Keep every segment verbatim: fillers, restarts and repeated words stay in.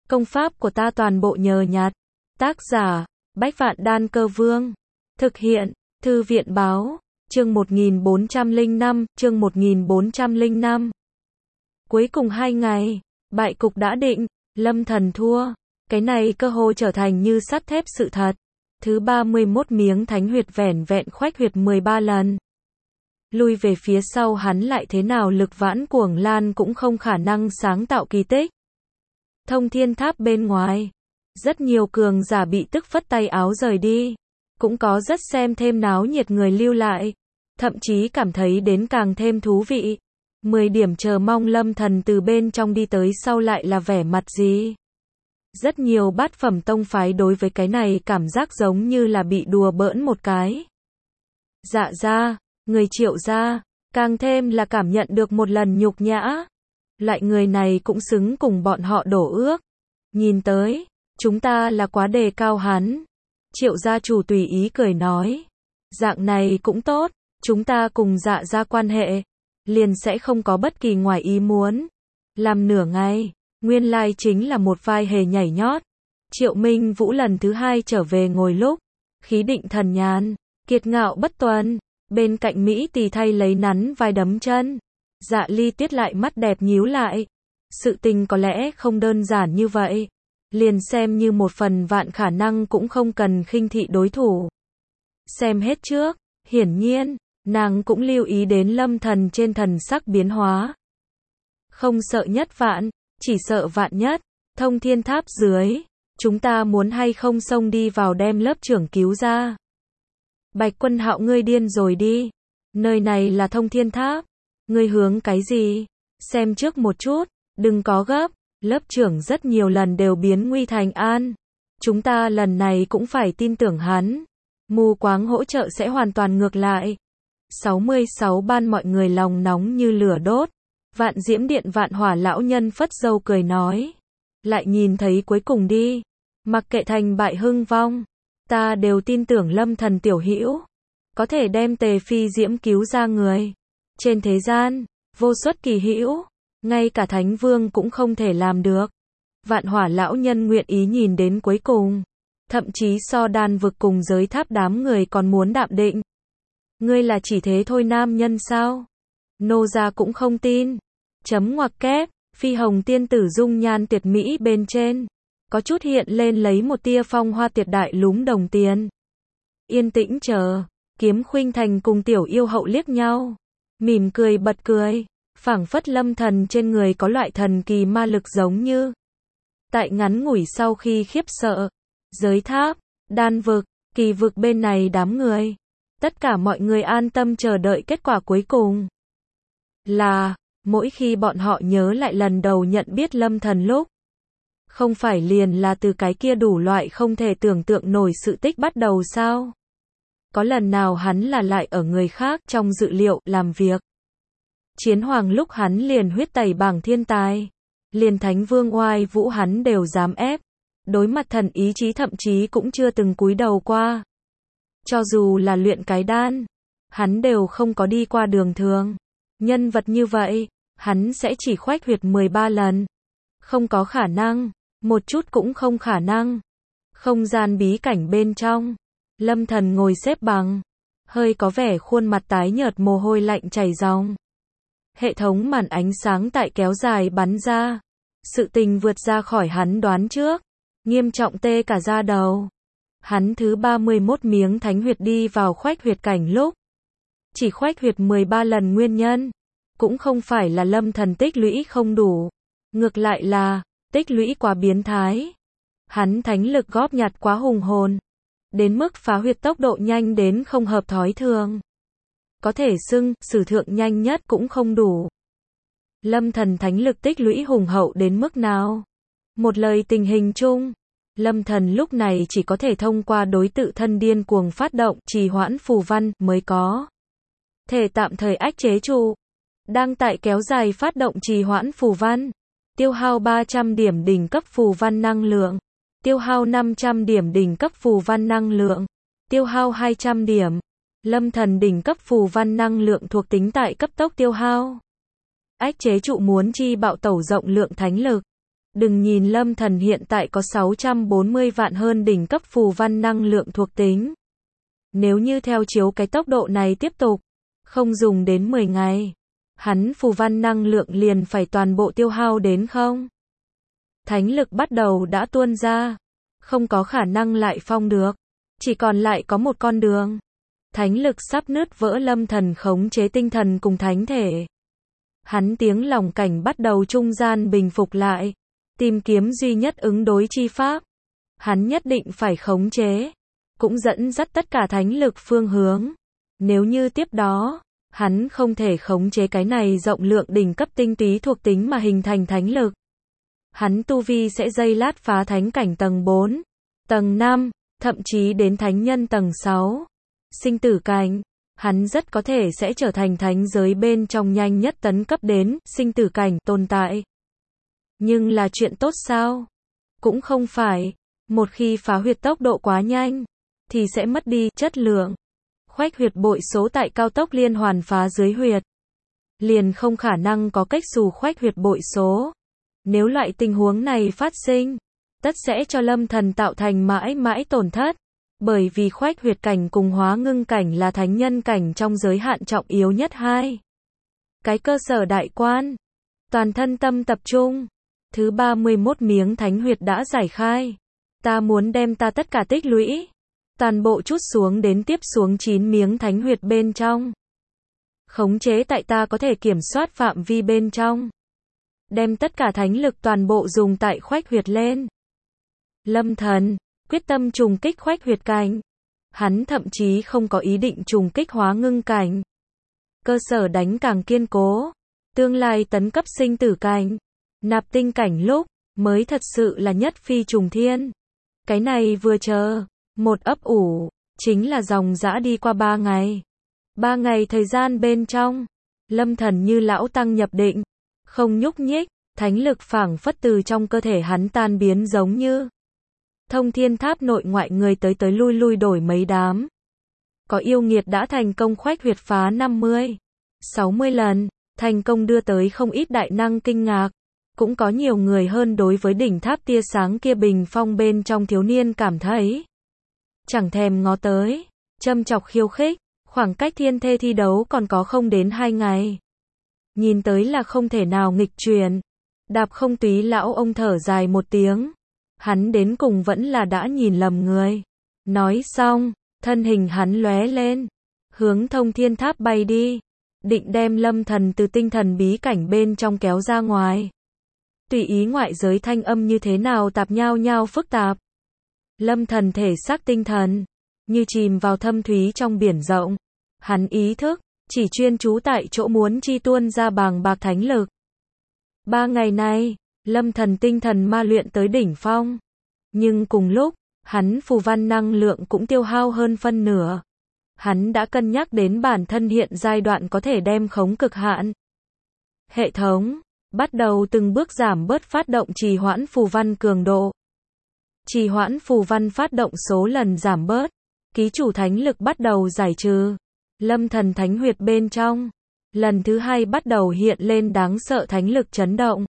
Công pháp của ta toàn bộ nhờ nhặt. Tác giả, Bách Vạn Đan Cơ Vương. Thực hiện, Thư viện báo, chương một nghìn bốn trăm lẻ năm, chương một nghìn bốn trăm lẻ năm. Cuối cùng hai ngày, bại cục đã định, Lâm Thần thua. Cái này cơ hồ trở thành như sắt thép sự thật. Thứ ba mươi mốt miếng thánh huyệt vẻn vẹn khoách huyệt mười ba lần. Lui về phía sau hắn lại thế nào lực vãn cuồng lan cũng không khả năng sáng tạo kỳ tích. Thông thiên tháp bên ngoài, rất nhiều cường giả bị tức phất tay áo rời đi. Cũng có rất xem thêm náo nhiệt người lưu lại. Thậm chí cảm thấy đến càng thêm thú vị. Mười điểm chờ mong Lâm Thần từ bên trong đi tới sau lại là vẻ mặt gì. Rất nhiều bát phẩm tông phái đối với cái này cảm giác giống như là bị đùa bỡn một cái. Dạ ra, người Triệu gia, càng thêm là cảm nhận được một lần nhục nhã. Loại người này cũng xứng cùng bọn họ đổ ước. Nhìn tới, chúng ta là quá đề cao hắn. Triệu gia chủ tùy ý cười nói. Dạng này cũng tốt, chúng ta cùng dạ ra quan hệ, liền sẽ không có bất kỳ ngoài ý muốn. Làm nửa ngày, nguyên lai chính là một vai hề nhảy nhót. Triệu Minh Vũ lần thứ hai trở về ngồi lúc, khí định thần nhàn, kiệt ngạo bất tuần, bên cạnh Mỹ tỳ thay lấy nắn vai đấm chân. Dạ Ly Tiết lại mắt đẹp nhíu lại. Sự tình có lẽ không đơn giản như vậy. Liền xem như một phần vạn khả năng cũng không cần khinh thị đối thủ. Xem hết trước, hiển nhiên, nàng cũng lưu ý đến Lâm Thần trên thần sắc biến hóa. Không sợ nhất vạn, chỉ sợ vạn nhất. Thông thiên tháp dưới, chúng ta muốn hay không xông đi vào đem lớp trưởng cứu ra. Bạch Quân Hạo ngươi điên rồi đi. Nơi này là thông thiên tháp. Ngươi hướng cái gì? Xem trước một chút, đừng có gấp. Lớp trưởng rất nhiều lần đều biến nguy thành an. Chúng ta lần này cũng phải tin tưởng hắn. Mù quáng hỗ trợ sẽ hoàn toàn ngược lại. sáu mươi sáu ban mọi người lòng nóng như lửa đốt. Vạn Diễm Điện Vạn Hỏa lão nhân phất dâu cười nói. Lại nhìn thấy cuối cùng đi. Mặc kệ thành bại hưng vong. Ta đều tin tưởng Lâm Thần tiểu hữu. Có thể đem Tề Phi Diễm cứu ra người. Trên thế gian, vô xuất kỳ hữu. Ngay cả Thánh Vương cũng không thể làm được. Vạn Hỏa lão nhân nguyện ý nhìn đến cuối cùng. Thậm chí so đan vực cùng giới tháp đám người còn muốn đạm định. Ngươi là chỉ thế thôi nam nhân sao? Nô gia cũng không tin. Chấm ngoặc kép, Phi Hồng tiên tử dung nhan tuyệt mỹ bên trên. Có chút hiện lên lấy một tia phong hoa tuyệt đại lúm đồng tiền. Yên tĩnh chờ, Kiếm Khuynh Thành cùng tiểu yêu hậu liếc nhau. Mỉm cười bật cười. Phảng phất Lâm Thần trên người có loại thần kỳ ma lực giống như. Tại ngắn ngủi sau khi khiếp sợ, giới tháp, đan vực, kỳ vực bên này đám người. Tất cả mọi người an tâm chờ đợi kết quả cuối cùng. Là, mỗi khi bọn họ nhớ lại lần đầu nhận biết Lâm Thần lúc. Không phải liền là từ cái kia đủ loại không thể tưởng tượng nổi sự tích bắt đầu sao? Có lần nào hắn là lại ở người khác trong dự liệu làm việc. Chiến hoàng lúc hắn liền huyết tẩy bảng thiên tài. Liền Thánh Vương oai vũ hắn đều dám ép. Đối mặt thần ý chí thậm chí cũng chưa từng cúi đầu qua. Cho dù là luyện cái đan, hắn đều không có đi qua đường thường. Nhân vật như vậy, hắn sẽ chỉ khoách huyệt mười ba lần. Không có khả năng, một chút cũng không khả năng. Không gian bí cảnh bên trong, Lâm Thần ngồi xếp bằng, hơi có vẻ khuôn mặt tái nhợt mồ hôi lạnh chảy ròng. Hệ thống màn ánh sáng tại kéo dài bắn ra. Sự tình vượt ra khỏi hắn đoán trước. Nghiêm trọng tê cả da đầu. Hắn thứ ba mươi mốt miếng thánh huyệt đi vào khoách huyệt cảnh lúc. Chỉ khoách huyệt mười ba lần nguyên nhân. Cũng không phải là Lâm Thần tích lũy không đủ. Ngược lại là, tích lũy quá biến thái. Hắn thánh lực góp nhặt quá hùng hồn. Đến mức phá huyệt tốc độ nhanh đến không hợp thói thường. Có thể xưng, sử thượng nhanh nhất cũng không đủ. Lâm Thần thánh lực tích lũy hùng hậu đến mức nào? Một lời tình hình chung, Lâm Thần lúc này chỉ có thể thông qua đối tự thân điên cuồng phát động trì hoãn phù văn mới có thể tạm thời ách chế trụ. Đang tại kéo dài phát động trì hoãn phù văn, tiêu hao ba trăm điểm đỉnh cấp phù văn năng lượng, tiêu hao năm trăm điểm đỉnh cấp phù văn năng lượng, tiêu hao hai trăm điểm. Lâm Thần đỉnh cấp phù văn năng lượng thuộc tính tại cấp tốc tiêu hao. Ách chế trụ muốn chi bạo tẩu rộng lượng thánh lực. Đừng nhìn Lâm Thần hiện tại có sáu trăm bốn mươi vạn hơn đỉnh cấp phù văn năng lượng thuộc tính. Nếu như theo chiếu cái tốc độ này tiếp tục, không dùng đến mười ngày, hắn phù văn năng lượng liền phải toàn bộ tiêu hao đến không. Thánh lực bắt đầu đã tuôn ra, không có khả năng lại phong được, chỉ còn lại có một con đường. Thánh lực sắp nứt vỡ, Lâm Thần khống chế tinh thần cùng thánh thể. Hắn tiếng lòng cảnh bắt đầu trung gian bình phục lại, tìm kiếm duy nhất ứng đối chi pháp. Hắn nhất định phải khống chế, cũng dẫn dắt tất cả thánh lực phương hướng. Nếu như tiếp đó, hắn không thể khống chế cái này rộng lượng đỉnh cấp tinh túy thuộc tính mà hình thành thánh lực, hắn tu vi sẽ giây lát phá thánh cảnh tầng bốn, tầng năm, thậm chí đến thánh nhân tầng sáu. Sinh tử cảnh, hắn rất có thể sẽ trở thành thánh giới bên trong nhanh nhất tấn cấp đến sinh tử cảnh tồn tại. Nhưng là chuyện tốt sao? Cũng không phải. Một khi phá huyệt tốc độ quá nhanh, thì sẽ mất đi chất lượng. Khoách huyệt bội số tại cao tốc liên hoàn phá dưới huyệt, liền không khả năng có cách xù khoách huyệt bội số. Nếu loại tình huống này phát sinh, tất sẽ cho Lâm Thần tạo thành mãi mãi tổn thất. Bởi vì khoách huyệt cảnh cùng hóa ngưng cảnh là thánh nhân cảnh trong giới hạn trọng yếu nhất hai cái cơ sở đại quan. Toàn thân tâm tập trung. Thứ ba mươi mốt miếng thánh huyệt đã giải khai. Ta muốn đem ta tất cả tích lũy, toàn bộ chút xuống đến tiếp xuống chín miếng thánh huyệt bên trong. Khống chế tại ta có thể kiểm soát phạm vi bên trong. Đem tất cả thánh lực toàn bộ dùng tại khoách huyệt lên. Lâm Thần quyết tâm trùng kích khoách huyệt cảnh. Hắn thậm chí không có ý định trùng kích hóa ngưng cảnh. Cơ sở đánh càng kiên cố, tương lai tấn cấp sinh tử cảnh, nạp tinh cảnh lúc mới thật sự là nhất phi trùng thiên. Cái này vừa chờ, một ấp ủ, chính là dòng dã đi qua ba ngày. Ba ngày thời gian bên trong, Lâm Thần như lão tăng nhập định, không nhúc nhích, thánh lực phảng phất từ trong cơ thể hắn tan biến giống như. Thông thiên tháp nội ngoại người tới tới lui lui đổi mấy đám. Có yêu nghiệt đã thành công khoách huyệt phá năm mươi, sáu mươi lần, thành công đưa tới không ít đại năng kinh ngạc. Cũng có nhiều người hơn đối với đỉnh tháp tia sáng kia bình phong bên trong thiếu niên cảm thấy chẳng thèm ngó tới, châm chọc khiêu khích, khoảng cách thiên thê thi đấu còn có không đến hai ngày. Nhìn tới là không thể nào nghịch chuyển. Đạp không túy lão ông thở dài một tiếng. Hắn đến cùng vẫn là đã nhìn lầm người. Nói xong, thân hình hắn lóe lên, hướng thông thiên tháp bay đi, định đem Lâm Thần từ tinh thần bí cảnh bên trong kéo ra ngoài. Tùy ý ngoại giới thanh âm như thế nào tạp nhao nhao phức tạp. Lâm Thần thể xác tinh thần, như chìm vào thâm thúy trong biển rộng. Hắn ý thức, chỉ chuyên chú tại chỗ muốn chi tuôn ra bàng bạc thánh lực. Ba ngày nay, Lâm Thần tinh thần ma luyện tới đỉnh phong. Nhưng cùng lúc, hắn phù văn năng lượng cũng tiêu hao hơn phân nửa. Hắn đã cân nhắc đến bản thân hiện giai đoạn có thể đem khống cực hạn. Hệ thống bắt đầu từng bước giảm bớt phát động trì hoãn phù văn cường độ. Trì hoãn phù văn phát động số lần giảm bớt. Ký chủ thánh lực bắt đầu giải trừ. Lâm Thần thánh huyệt bên trong, lần thứ hai bắt đầu hiện lên đáng sợ thánh lực chấn động.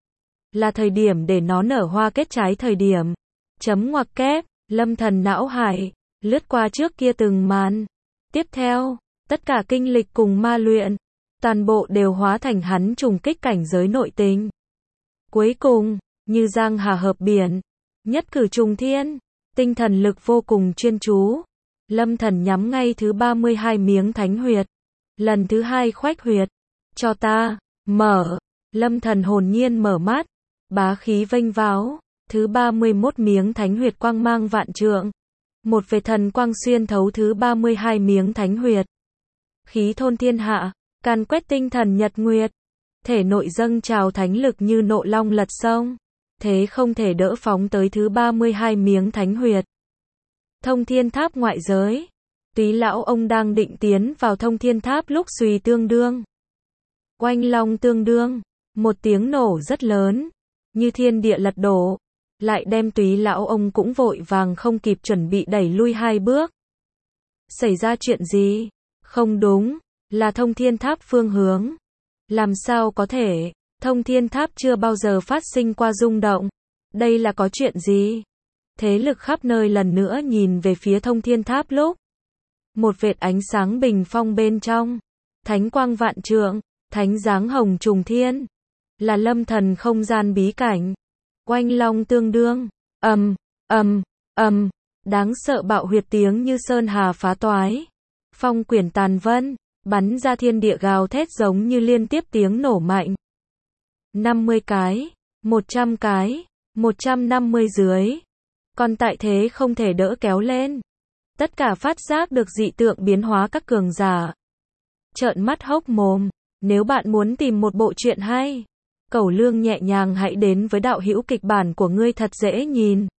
Là thời điểm để nó nở hoa kết trái thời điểm. Chấm ngoặc kép, Lâm Thần não hải, lướt qua trước kia từng màn. Tiếp theo, tất cả kinh lịch cùng ma luyện, toàn bộ đều hóa thành hắn trùng kích cảnh giới nội tình. Cuối cùng, như giang hà hợp biển, nhất cử trùng thiên, tinh thần lực vô cùng chuyên chú. Lâm Thần nhắm ngay thứ ba mươi hai miếng thánh huyệt. Lần thứ hai khoách huyệt. Cho ta, mở. Lâm Thần hồn nhiên mở mắt. Bá khí vênh váo. Thứ ba mươi mốt miếng thánh huyệt quang mang vạn trượng. Một vệt thần quang xuyên thấu thứ ba mươi hai miếng thánh huyệt. Khí thôn thiên hạ, càn quét tinh thần nhật nguyệt. Thể nội dâng trào thánh lực như nộ long lật sông. Thế không thể đỡ phóng tới thứ ba mươi hai miếng thánh huyệt. Thông thiên tháp ngoại giới. Túy lão ông đang định tiến vào thông thiên tháp lúc suy tương đương. Oanh long tương đương. Một tiếng nổ rất lớn. Như thiên địa lật đổ. Lại đem túy lão ông cũng vội vàng không kịp chuẩn bị đẩy lui hai bước. Xảy ra chuyện gì? Không đúng. Là thông thiên tháp phương hướng. Làm sao có thể? Thông Thiên Tháp chưa bao giờ phát sinh qua rung động. Đây là có chuyện gì? Thế lực khắp nơi lần nữa nhìn về phía Thông Thiên Tháp lúc. Một vệt ánh sáng bình phong bên trong. Thánh quang vạn trượng, thánh dáng hồng trùng thiên. Là lâm thần không gian bí cảnh. Oanh long tương đương, ầm, ầm, ầm, đáng sợ bạo huyệt tiếng như sơn hà phá toái. Phong quyển tàn vân, bắn ra thiên địa gào thét giống như liên tiếp tiếng nổ mạnh. năm mươi cái, một trăm cái, một trăm năm mươi dưới. Còn tại thế không thể đỡ kéo lên. Tất cả phát giác được dị tượng biến hóa các cường giả. Trợn mắt hốc mồm, nếu bạn muốn tìm một bộ truyện hay, Cẩu Lương nhẹ nhàng hãy đến với đạo hữu kịch bản của ngươi thật dễ nhìn.